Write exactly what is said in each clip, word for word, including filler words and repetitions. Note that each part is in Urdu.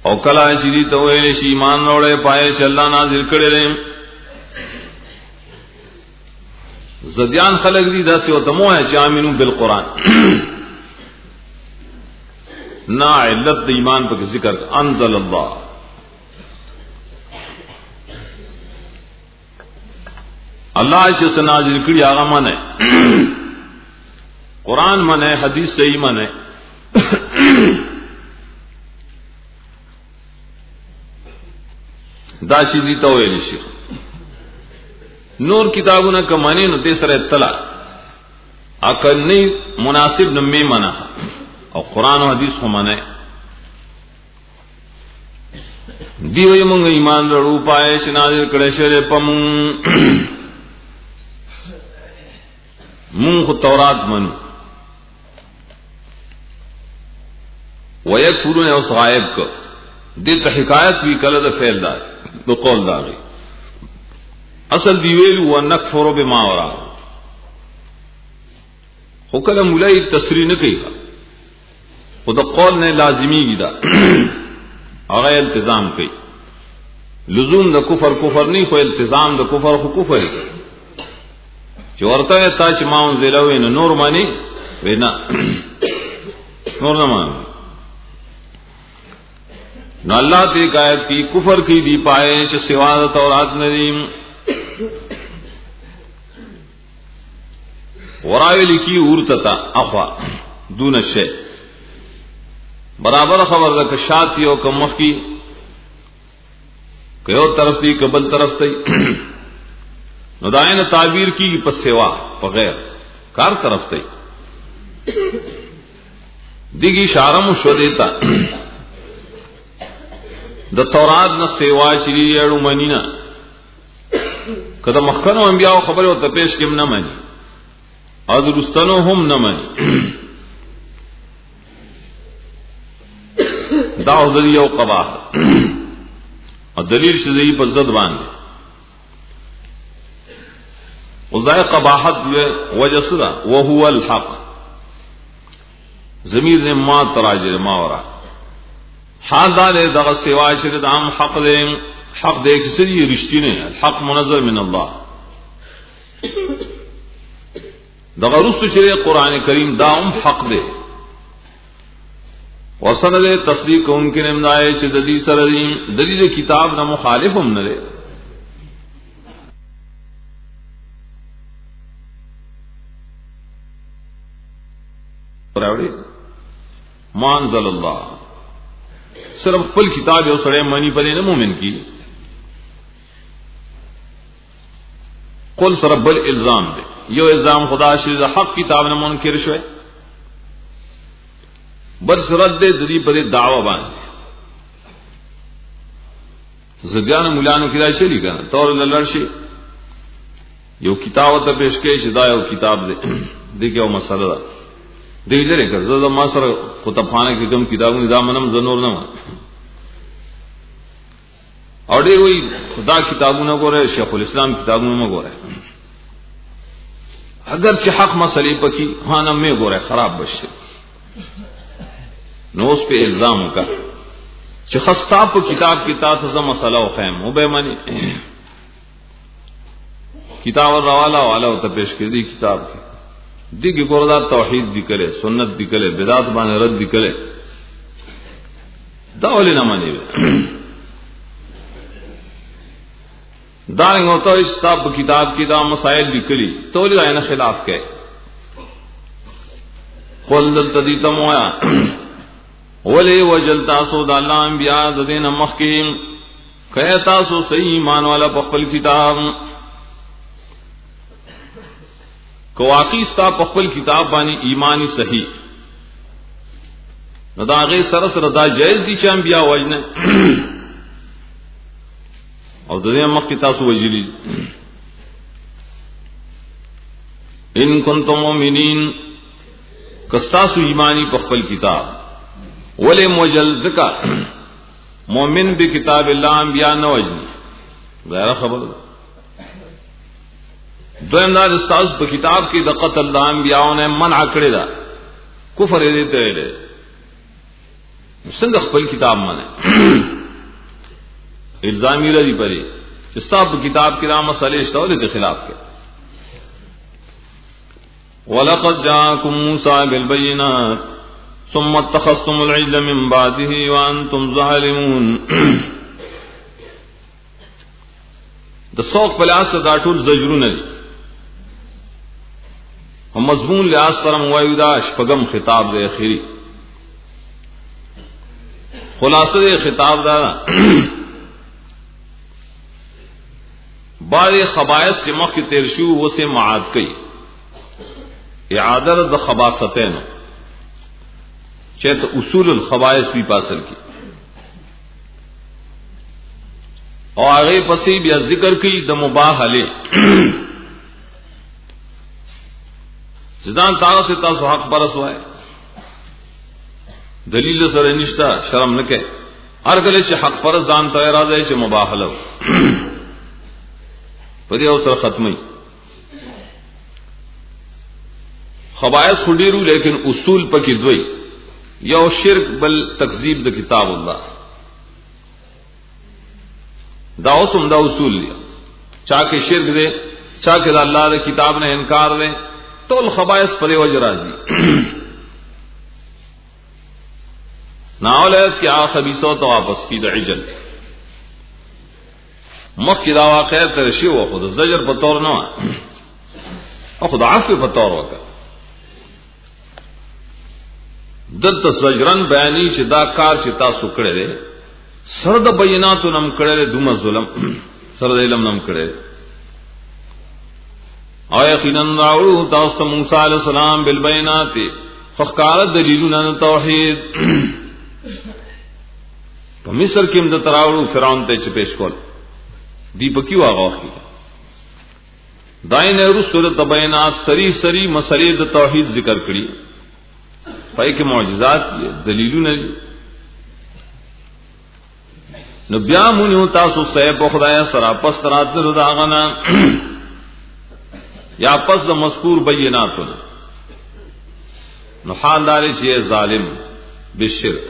او کلا چې دې ته ویل شي ایمان وروړې پای چې الله نازل کړي دي زديان خلق دي داسې او تمو ہے چې امنو بالقران نا علت ایمان پر ذکر انزل الله الله چې نازل کړي هغه معنی قران معنی حدیث صحیح معنی دا چې دي ته ویل شي نور کتابونه کمانی نو دې سره اطلاع عقل نه مناسب نه می معنا او قران او حدیث خو معنی دی وي مونږ ایمان ورو پای چې نازل کړي شری پم مونږ تورات منو ويكفرون او صائب کو دې ته حکایت وی کله د فعل دا د قول دا غي اصل دی ویلو ونکفر بما ورا خو کله مولای تسری نه کوي خو د قول نه لازمی دا هغه التزام کوي لزوم د کفر کفر نه خو التزام د کفر خو کفر دی چې ورته تا چې ماون زیلوي نو نور مانی وینا نور نه مانی نو الله دې آیت کی کفر کی دی پائے چې سوا د تورات ندیم ورایل کی ورتتا اخوا دون شی برابر خبر ده کشات یو کمخ کی کيو طرف دی قبل طرف دی نو داینه تعبیر کی په سوا په غیر کار طرف دی دیږي اشاره مو شو دیتا د تورات نه سیوا شری اړو منینا کله مخکنو انبیاء خبره او ته پیش کېم نه مانی او درستنو هم نه مانی دا د یو قباح او دلیل شې په ضد باندې وذای قباحت وجه صدا وهو الحق ضمیر نے ما تراجر ما ورا حال دار دغه سیوا چې د عام حق دې حق دې کسری رښتینه الحق منزل من الله دغه رسو چې قران کریم دا هم حق دې وسند تصدیق ان کې نمدای چې د دې سره د دې کتاب نه مخالف هم نه لري راوړي مانزل الله صرف خپل کتاب یو سره معنی پدې نه مومن کی قل سره بل الزام دی یو الزام خدا شي حق کتاب نه منکر شوی بل سره دې د دې په دعوه باندې زګان مولانو کې دا شری کنه تور لړشي یو کتاب ته پیش کې شدا یو کتاب دی دغه یو مسله ده دې لري که زه ما سره کتابخانه کې کوم کتابونه دا منم زنور نه ما اور دې وی خدا کتابونه ګوره شیخ الاسلام کتابونه ګوره اگر چې حق مسلې پکې هانه مې ګوره خراب بشي نو اس په الزام وکړه چې خستا په کتاب کې تاسو زما مسله او خیم او به معنی کتاب الرواله والا او ته پیش کړی کتاب کې دیگه ګوردا توحید ذکر سنت ذکر بدعت باندې رد ذکر دا ولې نه مانی دا نو ته استاب کتاب کې دا مسائل لیکلي ته ولې نه خلاف کې قل تدیتم وایا ولې وجل تاسو د الله انبیاء د دین مخکیم کئ تاسو صحیح ایمان والا په خپل کتاب کو واقعی ستا په خپل کتاب باندې ایمانی صحیح نو دا غي سره سره دا جایز دي چې انبیا وجنه او د دې مخ کې تاسو وجلی ان کنتم مؤمنین کستاسو ایمانی په خپل کتاب ولې موجل زکا مؤمن به کتاب الله انبیا نه وجني غیر خبر دویم دا استاد په کتاب کې د قتل د انبیاء نه منع کړی دا کفر دې ته دی څنګه خپل کتاب مانه الزامی رہی پری چې صاحب کتاب کې را مسئلے شتول دي خلاف کې. ولقد جاءكم موسى بالبينات ثم اتخذتم العجل من بعده وانتم ظالمون. د څوک په لاس دا ټول زجرونه دي. هم مضمون لاس سره موایو دا شپږم خطاب دی اخیری. خلاصه خطاب دا بعض خبائث چې مخ کې تیر شو وسه معاد کړي. اعاده د خباثتين چې ته اصول الخبائث په پاسل کې او هغه پسې بیا ذکر کوي د مباهله ځان تاسو تاسو حق پرس وای دلیل سره نشتا شرم نه کوي هر کله چې حق پرس ځان ته راځي چې مباهله په دې اوسره ختمي خبائث خډیرو لیکن اصول پکې دوی یو شرک بل تکذیب د کتاب الله دا اوسم دا اصول دي چا کې شرک دي چا کې د الله د کتاب نه انکار دي ټول خبائث پر وجه راځي. ناولت کې آ خبيثو ته واپس کی د عجل مخکې دا واقع تر شی و خود زجر په تور نه او خود عفو په تور وکړه. دلته زجرن بیانی چې دا کار چې تاسو کړی دی سره د بیناتو نم کړی دومره ظلم سره د علم نم کړی او یقینا راوړو تاسو موسی علی السلام بالبینات فخکار دلیلونه توحید په مصر کې هم د تراوړو فرعون ته چې پیش کول دی پکې واغوخی داینه رسول د بینات سری سری مسلې د توحید ذکر کړي پای کې معجزات دي دلیلونه دي. نو بیا مونږ تاسو ته په خدای سره پس راتلو دا غنا یا پس د مذکور بیناتو نو حال دار چې ظالم بالشرک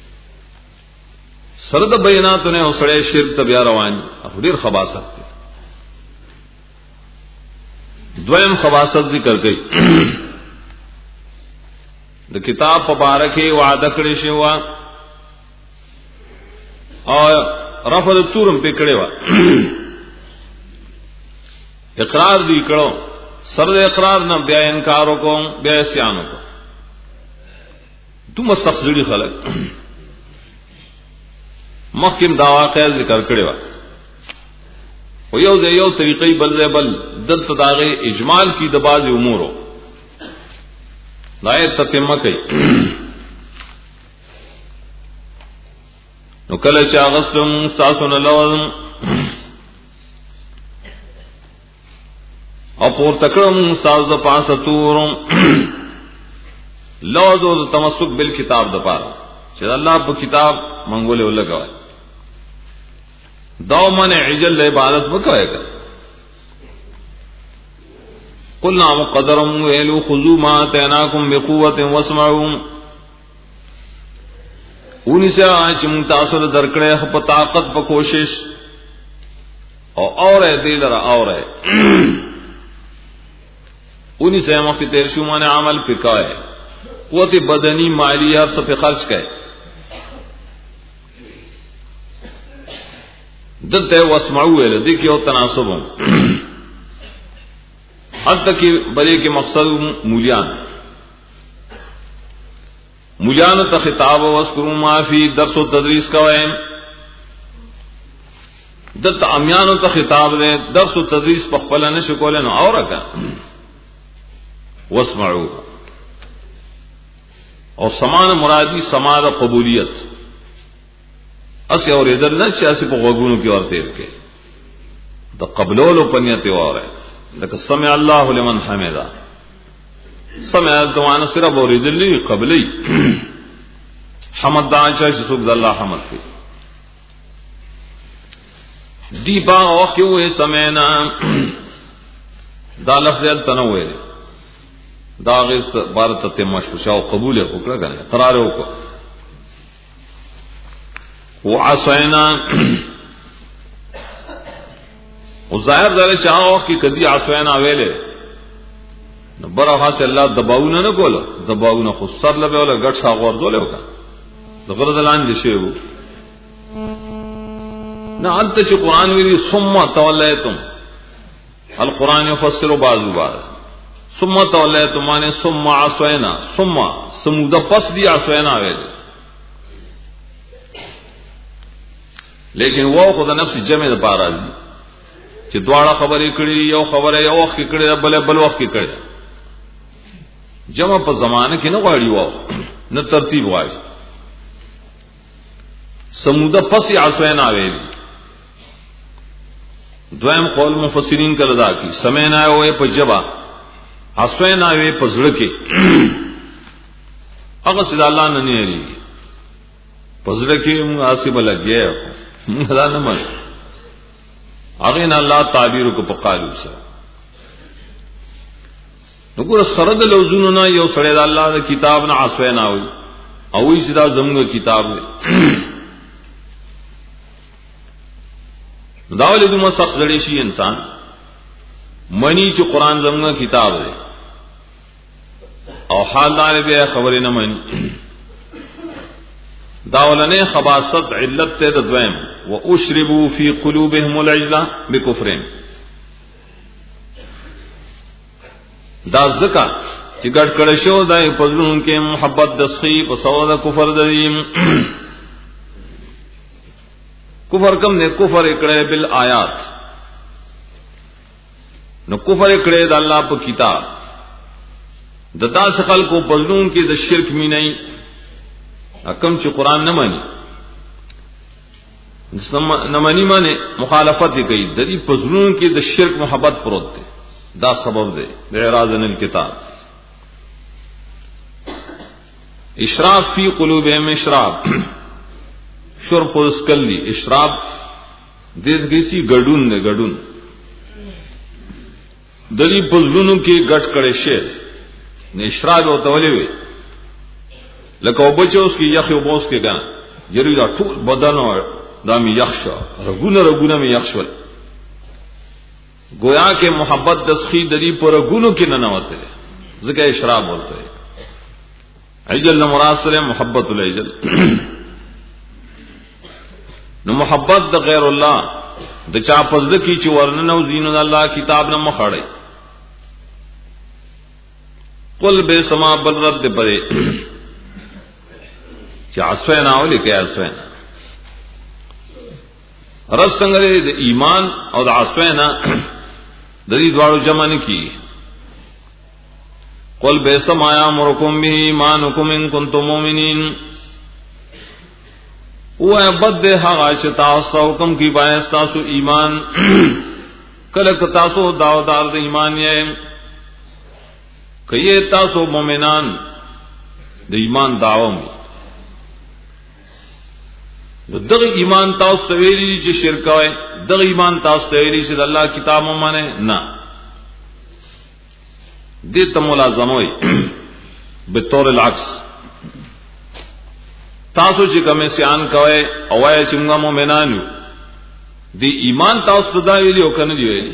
سره د بیناتو نه اوسړې شرک ته بیا روان ډیر خباثت دي. دویم خباثت ذکر کړي د کتاب په باره کې وعده کړی شو او رفض تورم په کړی و اقرار دی کړو سره اقرار نه بیا انکار وکړو بیا اسیان وکړو تو مستخزړي خلک مخکیم دا واقع ذکر کړی و او یو د یو طریقې بل ځای بل دلته داغه اجمال کی د باز امورو دایت تتمه کوي. نو کله چې اغسلم تاسو نه لوم او پور تکړم تاسو د پاسه تورم لوذو تمسک بالکتاب د پاره چې الله په کتاب منګولې ولګوي دا من عجل عبادت وکړي. قلنا مقدرم ویلو خذوا ما اتیناکم بقوة واسمعوا اونیسا چې مون تاسو له درکړې په طاقت په کوشش او اوره دې لره اوره اونیسا مخ تیر شو باندې عمل پکای قوت بدنی مالی هر څه په خرج کړي دته واسمعوا ویل دې کې او تناسب حتی کی بلے کے مقصد مولیان مولیان تا خطاب وذکروا ما فی درس و تدریس کا ویم دت امیانو تا خطاب دے درس و تدریس پخپلا نشکولن اور کا واسمعوا اور سمان مرادی سماع قبولیت اسی اور ادھر نہ چاسی په غوګونو کې ورته کې د قبولولو پنیته وره لکه سمع الله لمن حمدا سمع دوانه سره بوریدلی قبلی حمد دا چې څوک د الله حمد کوي دی با او کې وې سمعنا دا لفظ التنوع دا غیس بارت ته مشو شاو قبول وکړه غنه قرار وکړه وعصینا او ظاهر دغه چاو کی کدی عصینا ویلې نو بره خاص الله دباونه نه کوله دباونه خو سر لبه ولا غټ شاغ ورځول وکړه دغه دلان دي شی وو نه انت چې قران ویلي ثم تولیتم القران يفسر بعض بعض ثم تولیتم معنی ثم عصینا ثم سموده پس دی عصینا ویلې لیکن وو خو د نفس جمع د پاره راځي چې دواړه خبرې کړي یو خبره یو وخت کې کړي بل بل وخت کې کړي جمع په زمانه کې نه غواړي وو نه ترتیب غواړي سموده پس عصینا ویلې دویم قول مفسرین کله دا کی سمینا وې په جبا عصینا وې په زړه کې هغه سید الله نه نه لري په زړه کې موږ حساب لګیا موږ دا نه مړ هغه نه الله تعبیر کو په قالو سره وګوره سره د لوزونو نه یو سره د الله د کتاب نه عصینا وې او یې سیدا زموږ کتاب دی داول دومره سخت زړی شي انسان منی چې قران زموږ کتاب دی او حال دار به خبرې نه مني داولنه خباثت علت ته د دویم واشربوا في قلوبهم العجل بكفرهم دا زکا چې ګډ کړه شو دای په ژوند کې محبت د سخی په سوال کفر دیم کفر کم نے کفر اکڑے بالآیات نو کفر اکڑے د الله په کتاب دتا سقل کو پزلون کې د شرک می نه حکم چې قران نه مانی نه مانی معنی مخالفت کوي د دې پزلون کې د شرک محبت پروت دی دا سبب دی د اعراض عن الكتاب اشراف فی قلوبهم اشراف شرب خو اسکلی اشراب دې کیسی ګډون نه ګډون دلی پزلونو کې ګټ کړي شه نه اشراب او تولې وي لکه وبچوس کې یخ او بوس کې ګان یری دا ټول بدن او دامي یخشا رګونه رګونه می یخشول گویا کې محبت دسخی دلی پر رګونو کې نه نوته ځکه اشراب بولته عجل مراد سره محبت العجل نو محبت د غیر الله د چا پزده کی چې ورننه او زین الله کتاب نه مخړی قل به سما بل رد پرې چې اسوینا او لیکه اسوینا رب څنګه د ایمان او د اسوینا د دې دواړو جمع نه کی قل به سما یا مرکم به ایمانکم ان کنتم مؤمنین وہ بد هغه چې تاسو حکم کی باعث تاسو ایمان کله که تاسو داودار د ایمان یې کایه تاسو مؤمنان د ایمان داوم دغه ایمان تاسو ویلي چې شرک وای دغه ایمان تاسو ویلي چې د الله کتاب مانه نه دې ته ملازم وي به طور العکس تاسو چې کوم سیان کوي او وای چې موږ مؤمنان یو دی ایمان تاسو ته دا ویلی او کنه دی ویلی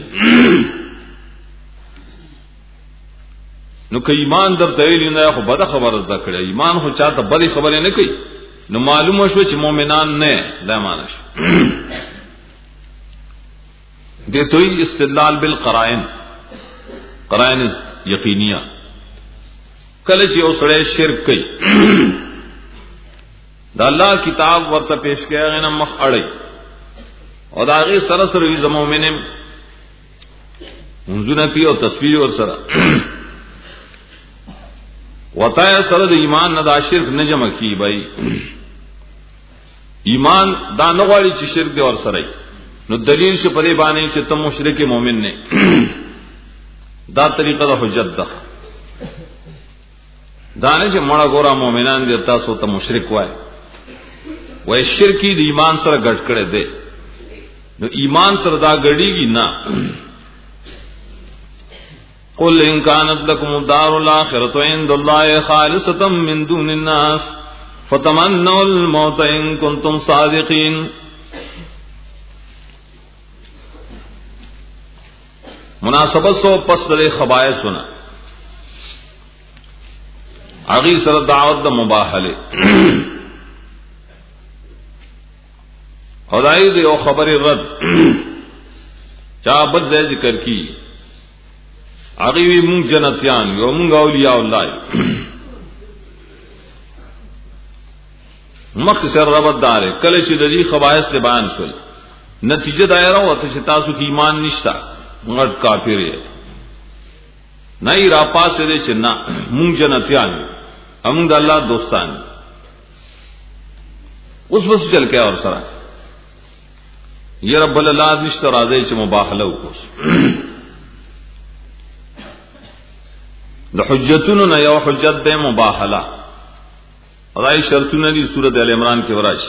نو که ایمان درته ویلی نه خو بده خبره ده کړی ایمان خو چاته بده خبره نه کوي نو معلومه شو چې مؤمنان نه دا معنی شو دې توي استدلال بالقرائن قرائن یقینیه کله چې اوسړی شرک کوي دا الله کتاب ورته پیش کړي غنه مخ اړي او دا غي سره سره وي زمومنم منځونه پی او تصویر ور سره وتا سره د ایمان نه دا شرک نه جمع کی بھائی ایمان دا نه غواړي چې شرک دی ور سره نو دلیل شو پرې باندې چې ته مشرک مؤمن نه دا طریقه د حجت ده دا نه چې مړه ګورا مؤمنان دي تاسو ته مشرک وای وای شرکی د ایمان سره ګډ کړي دي نو ایمان سره دا ګډيږي نه قل ان كانت لكم الدار الاخره عند الله خالصه من دون الناس فتمنوا الموت ان کنتم صادقین. مناسبت سو پس دے خبائث سنا اغی سر دعوت دا مباحلے خدای دے او خبر رد چا بد زی ذکر کی اغی وی مونگ جنتیان یو مونگ اولیاء اللہ مخ سر ربط دارے کلچ ددی خبائث دے بیان شول نتیجہ دائرہ ہوتا چھ تاسو کی ایمان نشتا غٹ کافر ہے نئی را پاس دے چھ نا مونگ جنتیان امونگ دا اللہ دوستان اس بس چل کے اور سرا یہ رب اللہ نشتا رازے چھ مباحلہ کس دا حجتون نا یو حجت دے مباحلہ ادائی شرطون دی سورت ال عمران کے وراج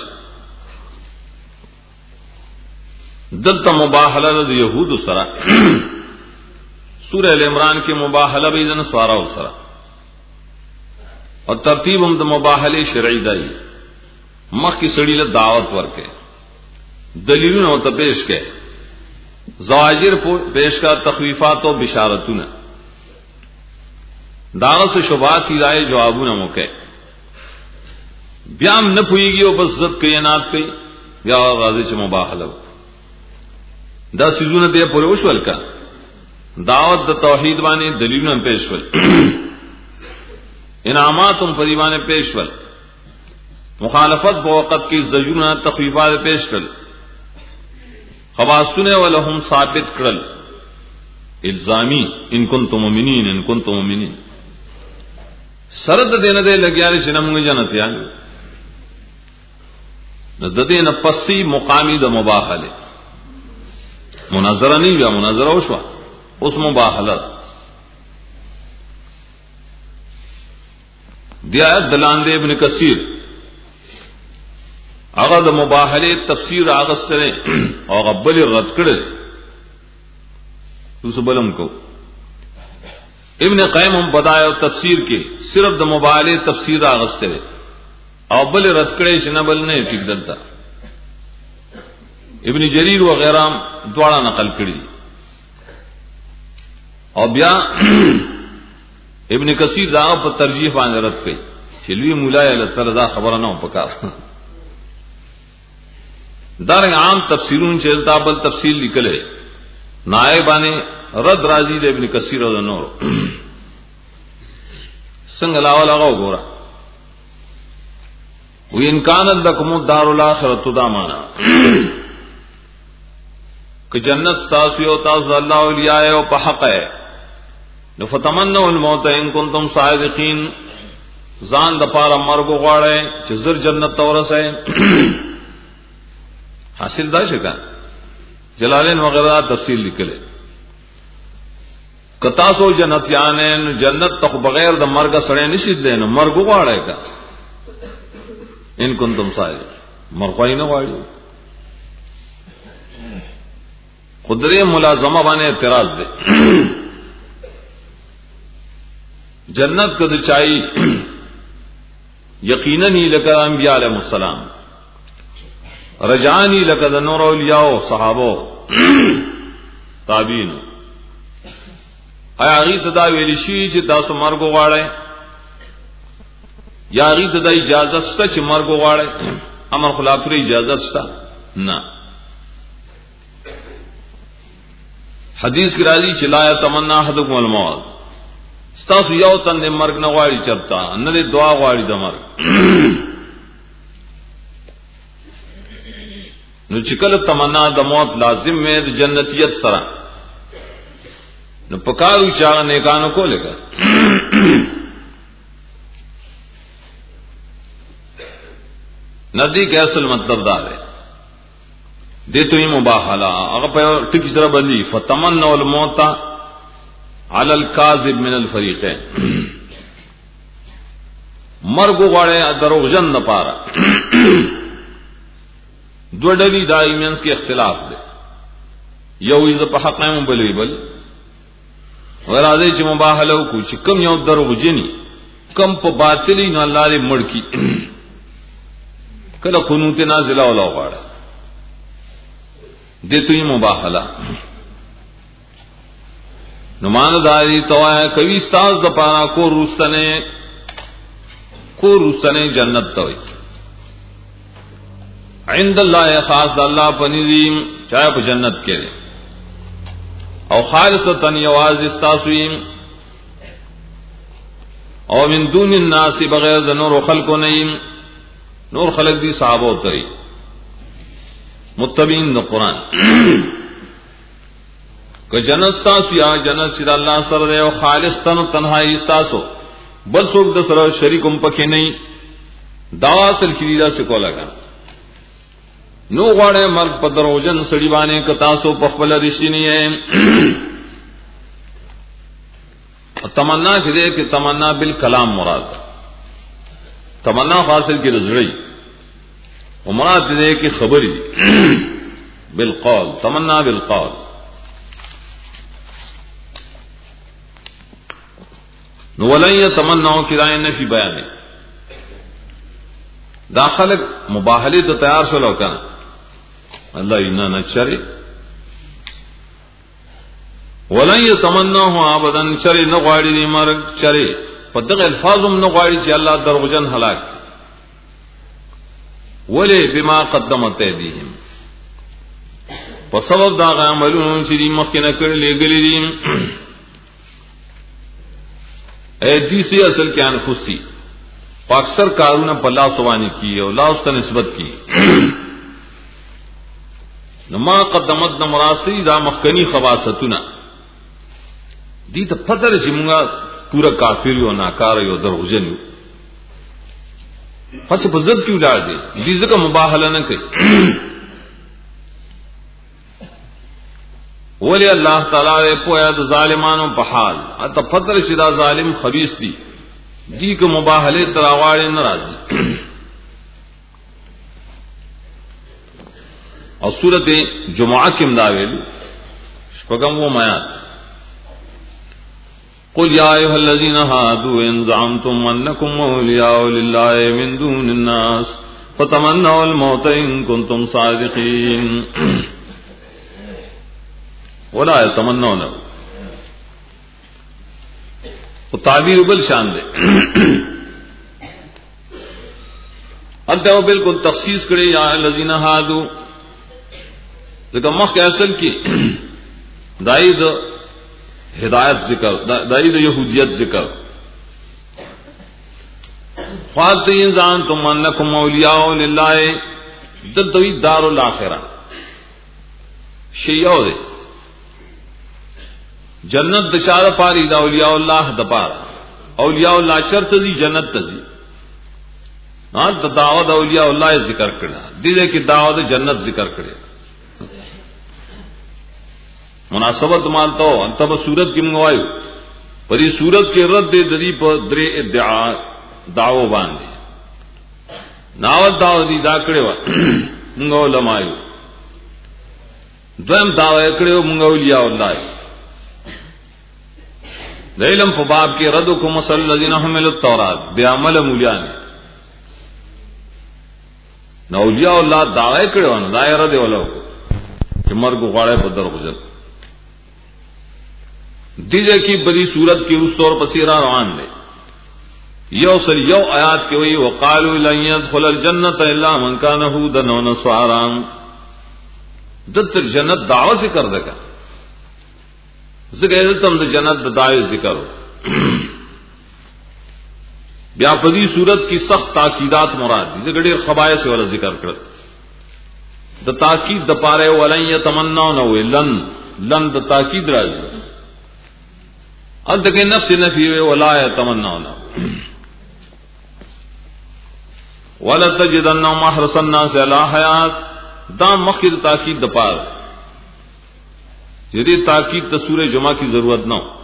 دلتا مباحلہ دا یہود سرا سورہ ال عمران کے مباحلہ بیدن سوارا سرا اور ترتیب ہم دا مباحلے شرعی دائی مخ کی سڑی لے دعوت ورکے دلیلون ہوتا پیش کے زواجر پیش کا تخویفات و بشارتون دعوت سے شبہات کی رائے جوابون موقع بیام نہ پوئی گی وہ بس زد کئی نات کئی یا غازی چھ مباحلہ دا سیزون دے پورے وشول کا دعوت دا توحید بانے دلیلون پیشول انعامات ان پریوانے پیشول مخالفت بوقت کی زجرون تخویفات پیشول خواستنے ولہم ثابت کرل الزامی ان کنتم مومنین ان کنتم مومنین سرد دینا دے لگیارے چنمونگی جنتیان ددے نہ پسی مقامی دا مباحلے مناظرہ نہیں ہوا مناظرہ وشوا اس مباحلہ دیا دلان دے ابن کثیر آغا دا مباحلے تفسیر آغست کرے اور غبل رد کرے تو بلم کو ابن قیم ہم بدائے اور تفسیر کے صرف دا مباحلے تفسیر آغست کرے او بل رد کړي چې نه بل نه ټیک دلته ابن جریر وغیرہ دواړه نقل کړي او بیا ابن کثیر دا په ترجیح باندې رد کړي چې لوی مولای له تر دا خبره نه وکړه دا عام تفسیرون چې تابل تفصیل لیکلې نائبانه رد راضی د ابن کثیر او نور څنګه لاول هغه وګوره وَإِنْ كَانَتْ لَكُمُ الدَّارُ الْآخِرَةُ دَامَانًا کہ جنت تاسو یو تاسو اللہ اولیاء او په حق ہے نفتمنوا الموت ان کنتم صادقین ځان د پاره مرګ غواړي چې زر جنت تورسه حاصل دا شګه جلالین وغیرہ تفصیل لیکله کتا سو جنتیان جنت تخ بغیر د مرګ سره نشید دین مرګ غواړي کا ان کنتم صادق مرغوی نہ واڑی قدرے ملازمہ بانے اعتراض دے جنت کو دچائی یقیناً ہی لکا انبیاء علیہ السلام رجانی لکا نور اولیاء صحابہ تابعین ایا غی تدا ویلی شی چې تاسو مرګ غواړئ یا غی تدا اجازت شته چې مرګ غواړئ امر خلاف لري اجازت شته نه حدیث کی راضی چې لا تمنا احدکم الموت استاذ یو تن دې مرګ نه غواړي چرتا نه دې دعا غواړي د مرګ نو چې کله تمنا د موت لازم وي د جنتیت سره نو پکارو چا نیکانو کو لگا ندی کے اصل مطلب دار ہے دے تو ہی مباحلہ اگر پہ ٹکی طرح بندی فتمنوا الموت علی الکاذب من الفریقین مرگ غواړي دروغجن نه پاره دو ډلې دایمنس کې اختلاف دی یو یې په حق نه بلوي بل ورازه چې مباحله کو چې کم یو دروغجنی کم په باطلی نه الله دې مړ کی کله قنوت نازله ولا غواړه دته یې مباهله نو مان داری توایا کوي استاد د پارا کو روسنه کو روسنه جنت توي عند الله خاص الله پنیدیم چا په جنت کې او خالصتا یواز استاسویم او من دون الناس بغیر د نور خلق نیم نور خلق دی صحابه تری متبین د قران کہ جنت تاسو یا جنت سید الله سره دی او خالص تن تنهایی تاسو بل څوک د سره شریکم پکې نه دا اصل کیدا څه کولا کا نو غواړې مرګ په دروژن سړي باندې ک تاسو په خپل رښتینی یې تمنا کړي کہ تمنا بالکلام مراد تمنا حاصل کی رزړی او مراد دې کې خبري بالقول تمنا بالقول نو ولن يتمنوا کړه نفي بیان داخلك مباهله ته تیار شول او کنه الله ینا نشری ولن يتمنوا ابدا شری نه غواړي نه مرګ شری په دغه الفاظم نه غواړي چې الله دروغجن هلاک ولی بما قدمت ایدیهم په سبب دا عملونو چې دې مخکې نه کړل غلي دي ایدی سے اصل کې انفسی اکثر کارونه په لاس باندې کی او لاس ته نسبت کی نما قدمت د مراسی دا مخکنی خواصتونه دي ته پتر چې موږ پورا کافر یو ناکار یو دروغجن یو پس په ضد کې ولاړ دي دې ځکه مباهله نه کوي ولی الله تعالی په یاد ظالمانو په حال اته پتر چې دا ظالم خبيث دي دی که مباهله تراواړي ناراضي او سورته جمعه کې مداویل شپږم و میات قل یا ایها الذین هادوا ان زعمتم انکم اولیاء لله من دون الناس فتمنوا الموت ان کنتم صادقین ولا يتمنونه وہ تعبیر بل شان دے انتہو بالکل تخصیص کرے یا الذین ہادو لیکن مخ کے اصل کی دائید ہدایت ذکر دائید یہودیت ذکر خواہت انسان تم انکم اولیاء للہ دلتوی دار الاخرہ شیعو دے جنت دشار پاری دا اولیاء اللہ دپارا اولیاء اللہ شرط دی جنت تزی ہاں دا دعوت اولیاء اللہ ذکر کرنا دیدے کی دعوت جنت ذکر کرے مناسبت مانتا ہو انتبہ سورت کی منگوائیو پر یہ سورت کے رد دے دری پر درے ادعا دعوو باندے ناول دعوت دی دا کرے وا منگو لمائیو دویم دعوت کرے وا منگو اولیاء اللہ علم فباب کے رد کو مسل الذین حملوا التوراۃ بے عمل مولیان نو اولیاء اللہ دعوی کړو نو دایره دی ولو چې مرګ غواړي په دروغجن دیجه کی بڑی صورت کی اس طور پسیرا روان دے یو سر یو آیات کی ہوئی وقالوا لن يدخل الجنت الا من كان هودا او نصارا دتر جنت دعوی سے کر دے گا ذکر تم د جنت دعوی ذکر بیا پدی صورت کی سخت تاکیدات مراد دي ذکر ډیر خبائث ور ذکر کړ د تاکید د پاره ولن يتمنون ولن لن د تاکید راځي ال دغه نفس نفی ولا يتمنون ولا تجدنهم احرص الناس على حیات دا مخکې تاکید د پاره یدی تاکید ته سورہ جمعہ کی ضرورت نہ ہو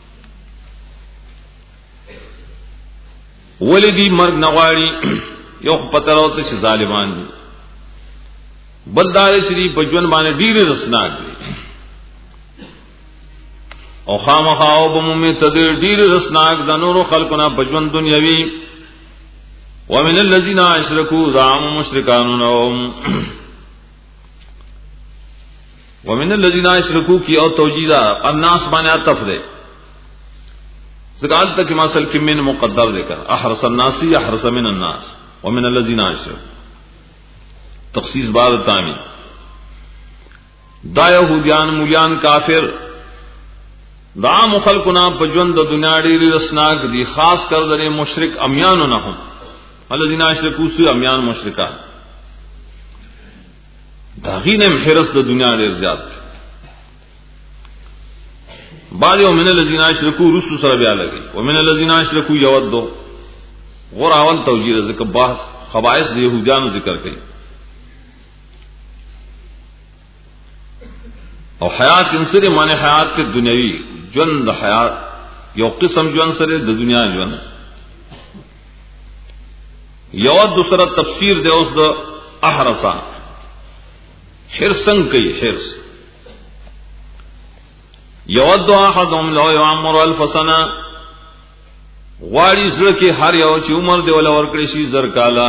ولدی مرگ نغواړي یو پتر او ته ظالمان دي بلدار شری بجون باندې ډیر رسناک دي او خامخاو بمومه تدیر ډیر رسناک د نورو خلقنا بجون دنیوي ومن الذين اشركوا زعموا مشرکان ومن الذين اشركوا کی اور توجیہ الناس معنی عطف دے ذکر تک مثل کہ من مقدر دے کر احرس الناس احرس من الناس ومن الذين اشركوا تخصیص بعد تامین دا یہودیان مولیان کافر دا مخلقنا پجوند دنیا ډیر رسناک دی خاص کر دے مشرک امیان نہ ہوں الذين اشركوا سو امیان مشرکان داغین حرس د دنیا ډیر زیات بعد ومن الذين اشركوا رسل سره بیا لګي ومن الذين اشركوا يودوا غور اول توجیه ذکر بحث خبائث د یهودانو ذکر کړي او حیات انسر معنی حیات کے دنیاوی جون د حیات یو قسم جون سره د دنیا جون یو دوسرا تفسیر دے اس د احرسا حرسن کئی حرس یود احدهم لو يعمر الف سنه غواړي زړه کې هر یو چې عمر دی ولا ورکړي شي زر کاله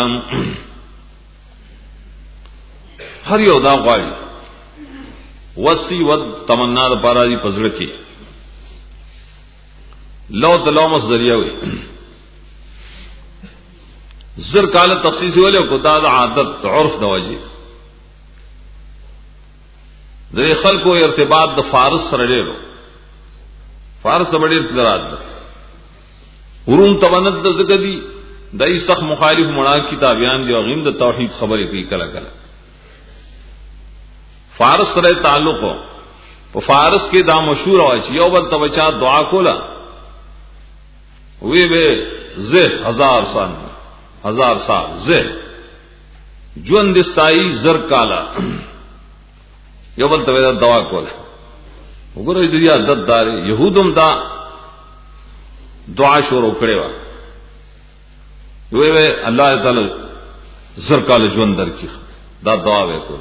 هر یو دا غواړي وسی ود تمنا د پاره دی پزړه کې لو تلو مصدریه وي زر کاله تخصیص ولې کو دا عادت عرف د وجه د خلکو ارتباط د فارس سره ډیرو فارس سره ډیر درات ورون تبنت د زګدي دای سخت مخالف مړه کتابیان دی او غیم د توحید خبرې کوي کله کله فارس سره تعلق په فارس کې دا مشهور وای چې یو بل توچا دعا کولا وی به زه هزار سال ہزار سال زہ جون دستائی زر کالا یو بل تو دوا کول وګورئ د دې عادت دار يهودم دا دعا شروع کړي وا وی وی الله تعالی زر کال ژوند درکې دا دعا وکړه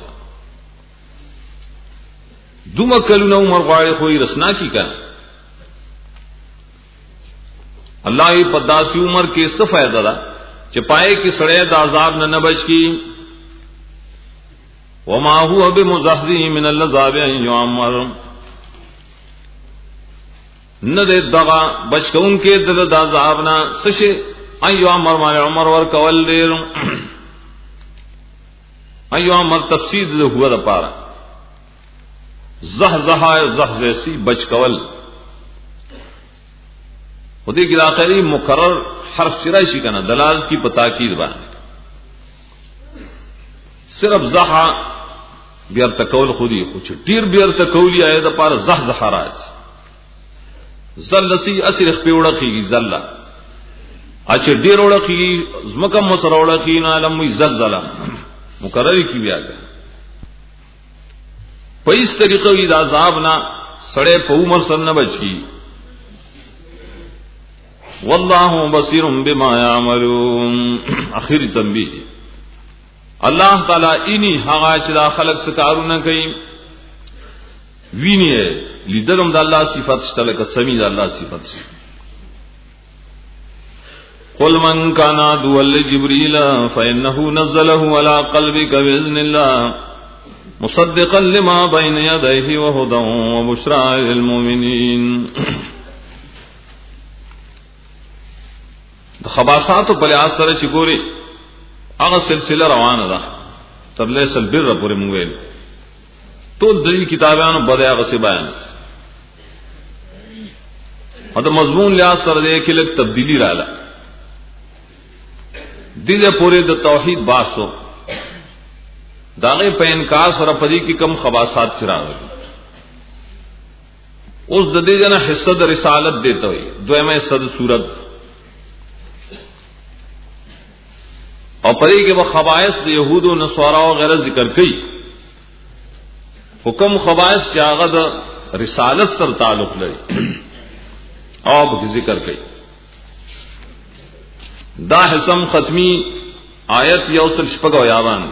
دومره کلونه عمر غواړي خو رسنا کی کړه الله یې په داسې عمر کې څه فائدہ ده چپائے کی سڑے دا عذاب نہ بچ کی وما هو بمزحزح من العذاب ان يعمر نہ دے دغا بچ کون کے دل دا عذاب نہ سشے ان يعمر مال عمر ور کول دیر ان يعمر تفسیر ہوا دا پارا زحزح زحزح سی بچ کول خودی کی آخری مقرر حرف شرائشی کنا دلالت کی پتاکید بان صرف زحا بیار تکول خودی خوچ ٹیر بیار تکولی آئے دا پار زح زحراج زلسی اصر اخپی اڑکی گی زلہ اچھے ڈیر اڑکی گی زمکم مصر اڑکی نا لموی زلزلہ مقرری کی بیا گا پیس طریقوی دا عذابنا سڑے پو مرسل نہ بچ کی واللہ بصیر بما یعملون اخری تنبیہ اللہ تعالی اینی هغه چې دا خلق سکارونه کوي ویني لیدلم د الله صفات شته لکه سمیع د الله صفات قل من كان عدوا لجبريل فانه نزله على قلبك باذن الله مصدقا لما بين يديه وهدى وبشرى للمؤمنين د خباثات په لحاظ سره چې ګوري هغه سلسله روانه ده تر لیسل بر پورې مونږ ویل ټول د کتابانو بده هغه څه بیان دا مضمون لحاظ سره دی کې لږ تبدیلی رااله دغه پورې د توحید باسو داغه په انکار سره پدې کې کم خباثات چراغلي اوس د دې جنا حصہ د رسالت دیته وي دویمه حصہ د صورت اور پدې کې به خبائث د يهود او نصارا او غیره ذکر کړي حکم خبائث چې هغه د رسالت سره تعلق لري او به ذکر کړي دا حسم ختمی آیت یوصل شپږو یاوان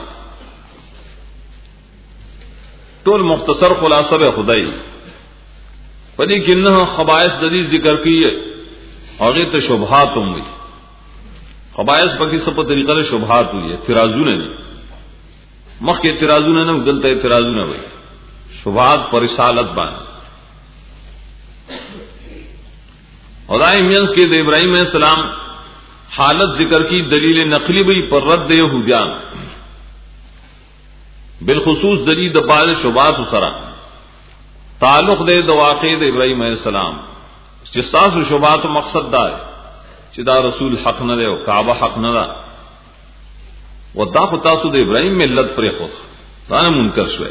ټول مختصر خلاصه به خدای پدې کې نه خبائث د دې ذکر کړي هغه ته شبهات هم وي خبائث پکې څه په طریقه له شبهات وي اعتراضونه دي مخکې اعتراضونه نه دلته اعتراضونه وي شبهات پر رسالت باندې خدای مینس کې د ابراهیم علیہ السلام حالت ذکر کی دلیل نقلی بھی پر رد یہودیان بالخصوص دلیل د بعض شبهات سره تعلق دے د واقع د ابراهیم علیہ السلام چې تاسو شبهات مقصد دا چې دا رسول حق نه دی او کعبه حق نه ده و دا خو تاسو د ابراهیم ملت پرې خو دا نه منکر شوي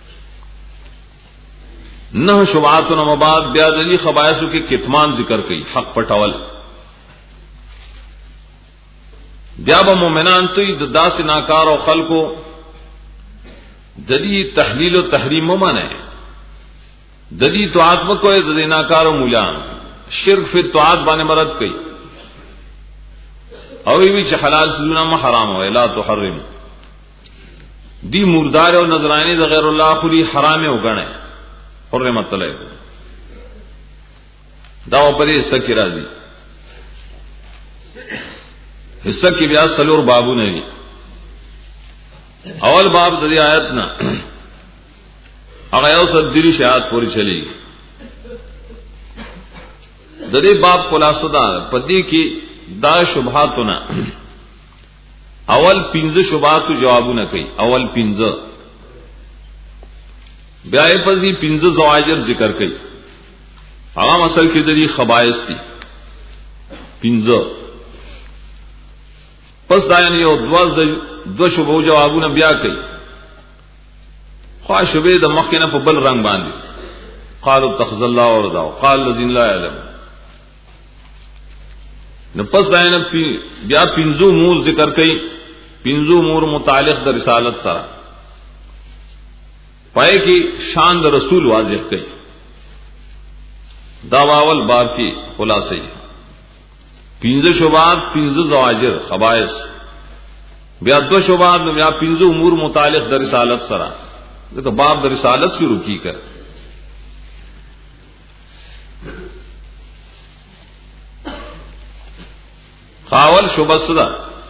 نه شبهات نو مباد بیا دلی خبائثو کې کتمان ذکر کړي حق پټول بیا به مومنان ته د داس ناکار او خلقو دلی تحلیل او تحریم ومنه دلی طاعت وکوي د ناکار او مولان شرک فی طاعت باندې مراد کوي او وی چې حلال سونه ما حرام وي لا تحرم دی مردار او نظرانی د غیر الله خلی حرام وګڼه حرمت علیکم دا په دې سکه راځي حصہ کی بیا سلور بابو نے اول باب د دې آیت نا هغه یو څه دری شهادت پوری چلی د دې باب خلاصو دا پدې کې دا شبهاتونه اول پنځه شبهات جوابونه کوي اول پنځه بیا یې پسې پنځه زواجر ذکر کوي هغه مسل کې د دې خبائث دي پنځه پس دا یعنی یو دواز دو شبو جوابونه بیا کوي خو شبه د مخکنه په بل رنگ باندې قالوا اتخذ الله ولدا قال الذين لا يعلم نو پس دا یعنی بیا پنځو مور ذکر کوي پنځو مور متعلق د رسالت سره پای کې شان د رسول واضح کوي دا اول باب کې خلاصې پنځه شوبات پنځه زواجر خبائث بیا دو شوبات نو بیا پنځه امور متعلق د رسالت سره دا باب د رسالت شروع کی کر اول شوبه صدا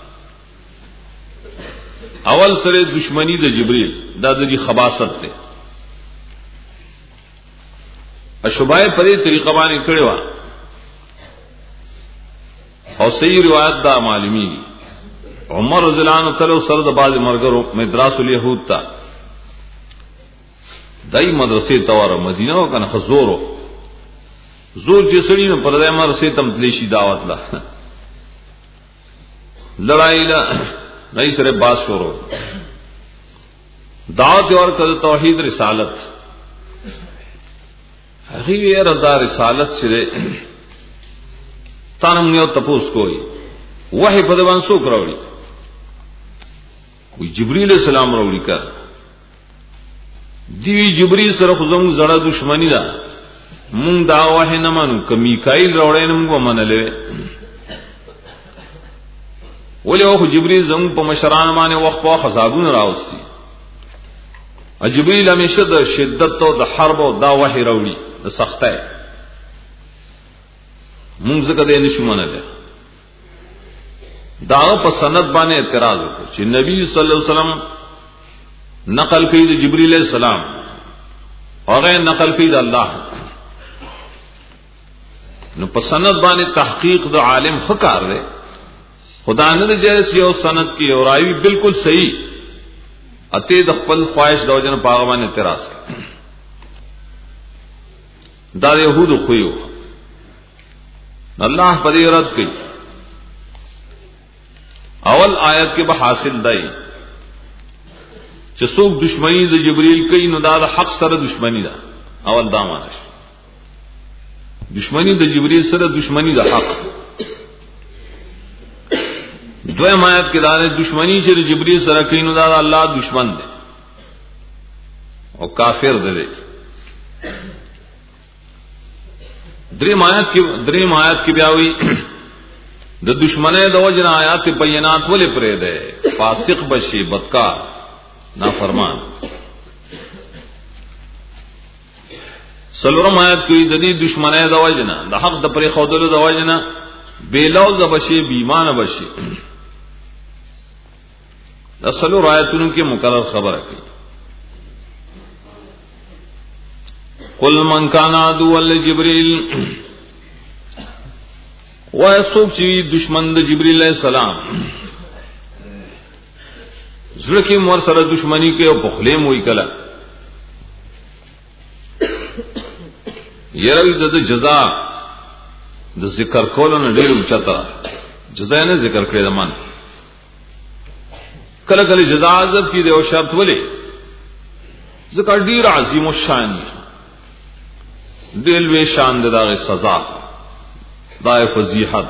اول سره دشمنی د جبرئیل دا د خباثت ته اشبای پرې طریقه باندې کړو او صحیح روایت دا معلومی عمر رضی اللہ عنہ تلو سر د باز مرګرو مدراس الیهود تا دای مدرسې تور مدینه او کنه خزورو زور چې سړی نه پر دای مدرسې تم تلیشي دعوت لا لړای لا نه سره باس شروع دعوت اور کړه توحید رسالت هغه رضا رسالت سره تانم یو تپوس کوئی وحی په دبان سو کراوړي وی جبرئیل السلام راوړي کا دی جبرئیل سره خو زموږ زړه دښمنی ده مونږ دا وحی نه مانو ک میکائیل راوړي نه موږ منلې ولې او جبرئیل زموږ په مشران باندې وخت په خزابون راوستي ا جبرئیل همیشه د شدت او د حرب او دا وحی راوړي د سختۍ مونږ څنګه دې نشو منل دا په سند باندې اعتراض وکړي چې نبی صلی الله علیه وسلم نقل کړي د جبرئیل علیہ السلام هغه نقل کړي د الله نو په سند باندې تحقیق د عالم خکار دی خدا نه جیس یو سند کې او راوی بالکل صحیح اته د خپل خواهش د وجنه پاغه باندې اعتراض کړي دا يهودو خويو اللہ پدی رد کی اول آیت کے به حاصل دای چې څوک دشمنی د جبرئیل کوي نو دا د حق سره دشمنی ده اول دا معنی دشمنی د جبرئیل سره دشمنی د حق دویم آیت کې دا دشمنی چې د جبرئیل سره کوي نو دا د الله دشمن ده او کافر ده دریم آیات کی دریم آیات کی بیاوی د دشمنه د وجنا آیات بینات ولې پرې ده فاسق بشي بدکار نافرمان سلورم آیات کی د دې دشمنه د وجنا د حق د پرې خودلو د وجنا بیلوز بشي بیمان بشي اصل رایتونو کې مقرر خبره کوي قل من كان عدوا لجبريل ويسوب چې دشمن د جبريل عليه السلام زړه کې مور سره دشمنی کوي او بخلې موي کله یره د جزاء د ذکر کولو نه ډیر اوچتا جزاء نه ذکر کړی د مان کله کله جزاء عذاب کې دی او شرط ولې ذکر ډیر عظیم الشان دل وی شان دغه سزا دای فضیحت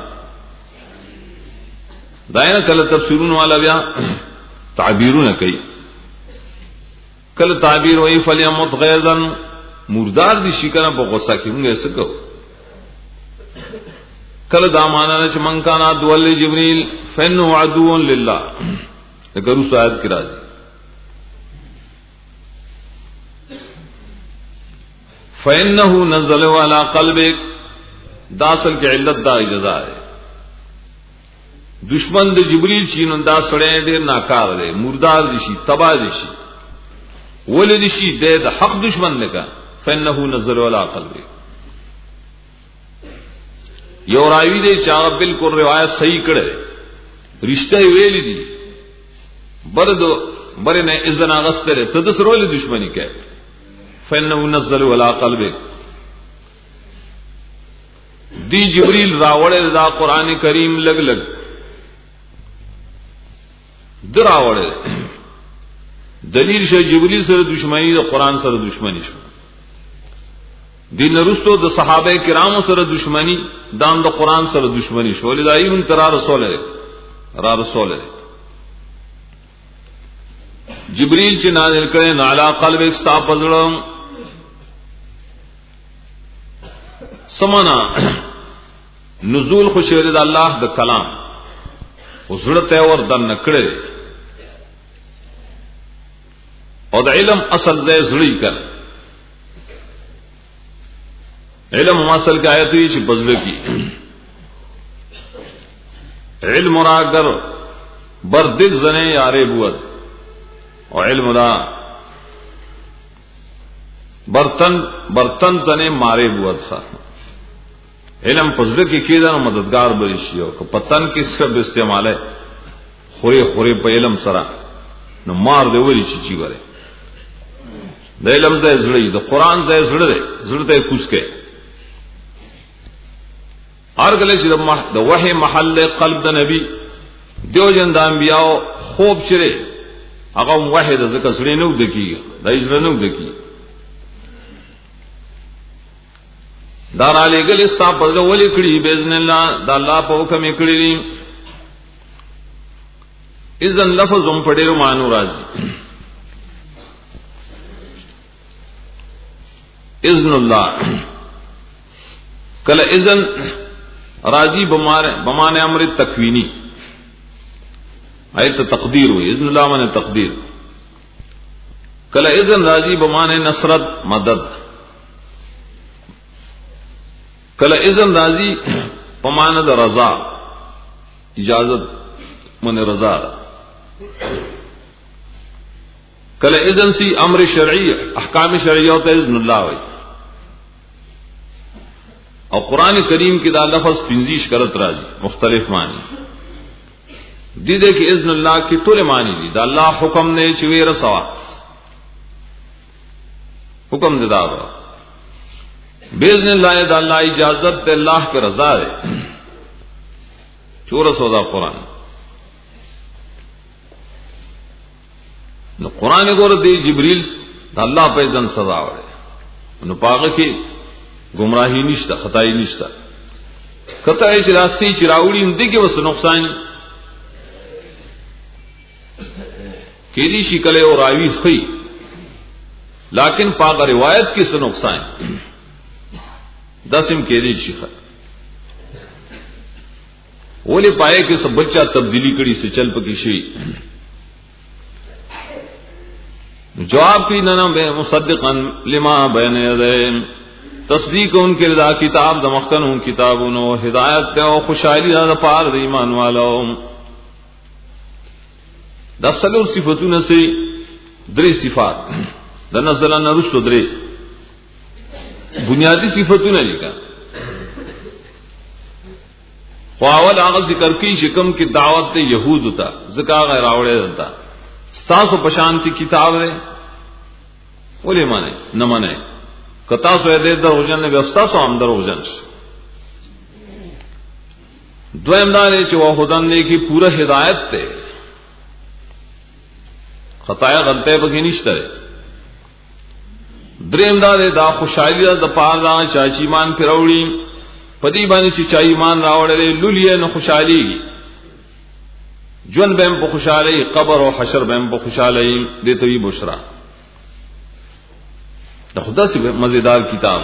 داینه کله تفسیرونه والا بیا تعبیرونه کوي کله تعبیر وی فلیمت غیظا مردار دي شي کنه په غوسه کې موږ څه کو کله دا معنا چې من کان عدو لجبريل فانه عدو لله دغه رسالت کی راځي فانه نزل على قلبك داخل کې علت دا جزاء ہے دشمن د جبريل چینو دا سړی ډېر ناکار دی مردار دي شي تبا دي شي ولید شي د حق دشمن نه کا فانه نزل على قلبك یو راوی دی چې هغه بالکل روایت صحیح کړي رښتیا ویلي دي برد برنه اذن اغستره ته د سرول دشمنی کوي فانه نزل على قلبك دی جبريل راوړل دا قران کریم لګ لګ دراوړل دلیل شه جبريل سره دشمنی د قران سره دشمنی شو دین رستو د صحابه کرامو سره دشمنی دام د قران سره دشمنی شو ولدایون تر رسول الله را رسول الله جبريل چې نازل کړي نالا قلب ایک ستا پزړم سمانا نزول خوشویر د الله د کلام وزړه اور دن نکړي او د علم اصل ځای زړی کړ علم اصل کې آیت وی چې بزړه کی علم راګر بردل زنه یاره بوت او علم دا برتن برتن تنه مارے بوت سا علم پزړه کې کېدا مددگار بری شي او پتن کې سب استعمال ہے خوري خوري په علم سره نو مار دی وری چی چی وره د علم ځای زړی د قران ځای زړه زړه ته کوس کې ارګل چې د وحی محل قلب د نبی دیو جن د انبیاء خوب چره هغه واحد ذکر سړی نو دکی د اجر نو دکی دار علی گل استا په ولي کړي باذن الله د الله په حکم یې کړی دي اذن لفظ هم په ډیرو معنی راځي اذن الله کله اذن راضی بمانه بمانه امر تکوینی ایت تقدیر ہوئی اذن اللہ من تقدیر کله اذن راضی بمانه نصرت مدد کله اذن راضی بمانه د رضا اجازت من رضا کله اذن سی امر شرعی احکام شرعیہ ته اذن اللہ ہوئی او قران کریم کې دا لفظ پنځیش کرت راځي مختلف معنی دي دې کې اذن الله کې ټول معنی دي دا الله حکم نه چې وی رسوا حکم دې دا باذن الله دا الله اجازت ته الله کی رضا ده چور سودا قران نو قران ګور دی جبريل دا الله په ځن سزا وړي نو پاګه کې گمراہی نشتا خطائی نشتا کته چې راستی چې راوړي اندګي وس نقصان کېدی شي کله او راوي خي لیکن پاک روایت کې څه نقصان داسم کېدی شي ولې پائے کې سب بچا تبدیلی کړي څه چل پکې شي جواب کی نہ مصدقا لما بین یدیہ تصدیق ان کے رضا کتاب د مخکن ان کتابونو ہدایت ته او خوشحالی د پار د ایمان والو دا څلور صفاتونه سي درې صفات د نزل نه رسو درې بنیادی صفاتونه دي کا خو اول هغه ذکر کوي چې کوم کې دعوت ته يهود وتا زکا غیر راوړل وتا ستاسو په شانتي کتاب دی ولې معنی نه معنی کتا سو دې د روزن نه وستا هم در روزن دویم دا نه چې وحدن نه کی پورا هدایت ته خطایا غلطه به نشته دریم دا دا خوشحالی دا پاره چا چې ایمان پیروړي پدی باندې چې چا ایمان راوړل لولې نو خوشحالي جون بهم په خوشحالي قبر او حشر بهم په خوشحالي دې ته وی بشرا دا خدا سي مزیدار کتاب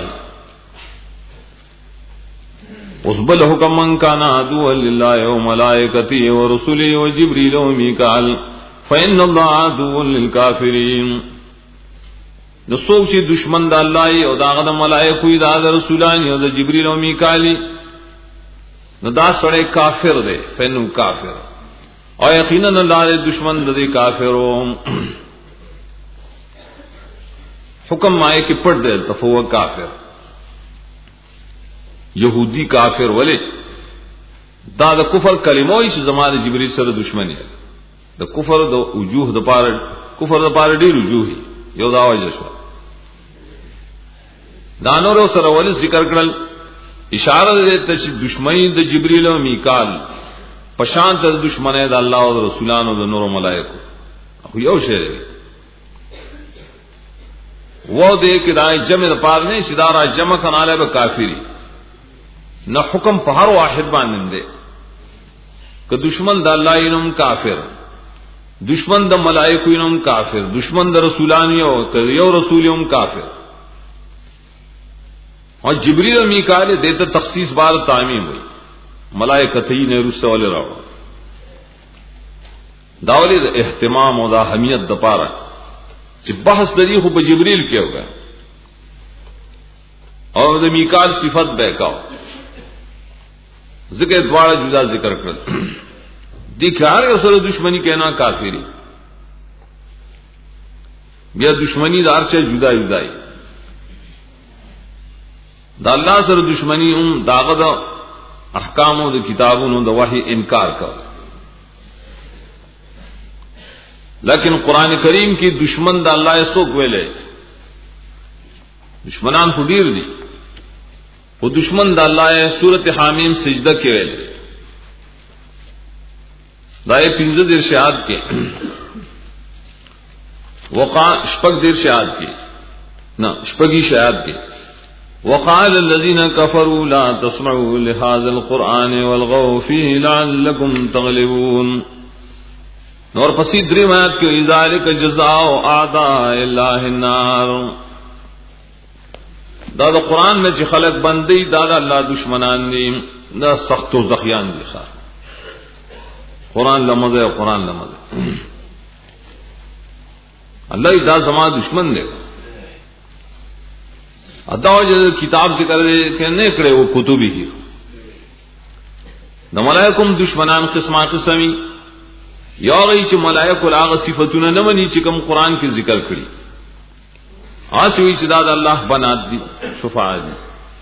اوس بل حکم من کان عدو لله و ملائکته و رسله و جبريل و میکائیل فإن الله عدو للكافرين نو څوک چې دشمن د الله او داغه د ملائکه او د رسولان او د جبريل او میکائیل نو دا سره کافر دی فینو کافر او یقینا الله د دشمن د کافرو حکم مائے کې پړ دی تفو کافر يهودي کافر ولې دا د کفر کلموي چې زماره جبريل سره دشمنی د کفر د وجوه د پاره کفر د پاره ډیر وجوه یو دا وجه شو دانورو سره ول ذکر کړل اشاره ده چې دشمنی د جبريل او میکائیل پشان ته دشمنه د الله او رسولانو د نور ملائکه خو یو شی دی و دې کې دا جمع د پاره نه چې دا را جمع کناله به کافری نه حکم په هر واحد باندې دی که دشمن د الله اینم کافر دشمن د ملائکه اینم کافر دشمن د رسولانو یو یو رسول یم کافر اور جبريل او میکائیل دته تخصیص بار تعمیم ہوئی ملائکه ته نه رسول راو داولی د اهتمام او د اهمیت د پاره چې بحث د خو په جبريل کې ہوگا او د میکائیل صفت به کاو ذکر دواړه جدا ذکر کړل دي کار یو سره دشمنی کہنا کافری بیا دشمنی دار سے جدا جدائی دا الله سره دشمنی هم داغه د احکام او د کتابونو د وحی انکار کړ لیکن قران کریم کی دشمن د الله یې څوک ویلې دشمنان خو ډیر دي او دشمن د الله یې سورته حامیم سجده کې ویلې دای پنځه دیر شهادت کې وقع شپږ دیر شهادت کې نه شپږی شهادت کې وقال الذين كفروا لا تسمعوا لهذا القرآن والغوا فيه لعلكم تغلبون نور پسې درې آیات کې ذالک جزاء اعداء الله النار دا د قرآن نه چې خلق بندي دا د الله دشمنان دي دا سخت او زخیان دي ښا قرآن لمزه قرآن لمزه الله دا زما دشمن دی اداوجه کتاب ذکر کې نه کړي او کتبه دي د ملائکم دشمنان قسمه قسمي یا غي چې ملائکه هغه صفاتونه نه مني چې کوم قرآن کې ذکر کړي آسوی چې دا د الله بنات دي شفاعه دي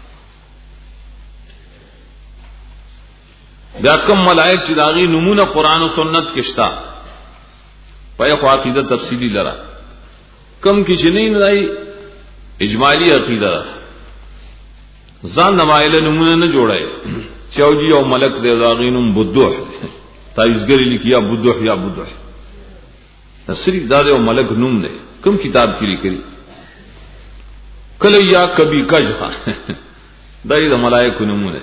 بیا کوم ملائک چې داغي نمونه قرآن او سنت کې شتا په یو عقیده تفصیلی لرا کم کې چې نه نه اجمالی عقیده ځان نمایل نمونه نه جوړای چاوجی او ملک دې داغینم بدوح تایزګری لیکیا بدوح یا بدوح صرف دا او ملک نوم دی کوم کتاب کې لیکلي کله یا کبي کجخه دای د ملائکه نمونه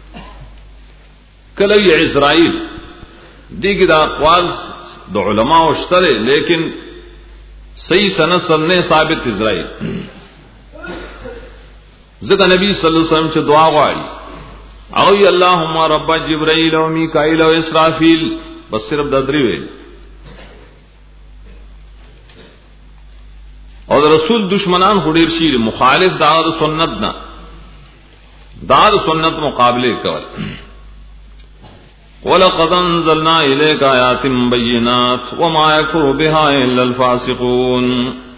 کله یا اسرائیل دیګه دا اقوال د علماء شته لیکن صحیح سند سره ثابت اسرائیل ځکه نبی صلی الله علیه وسلم چې دعا غواړي او ی اللهم رب جبرائیل و میکائیل و اسرافیل بس صرف د درې ویل او د رسول دشمنان هډیر شي مخالف دا د سنت نه دا د سنت مقابله کول वलक़द अंज़लना इलैका आयातिन बय्यिनात वमा यकफ़ुरु बिहा इल्लल फ़ासिक़ून।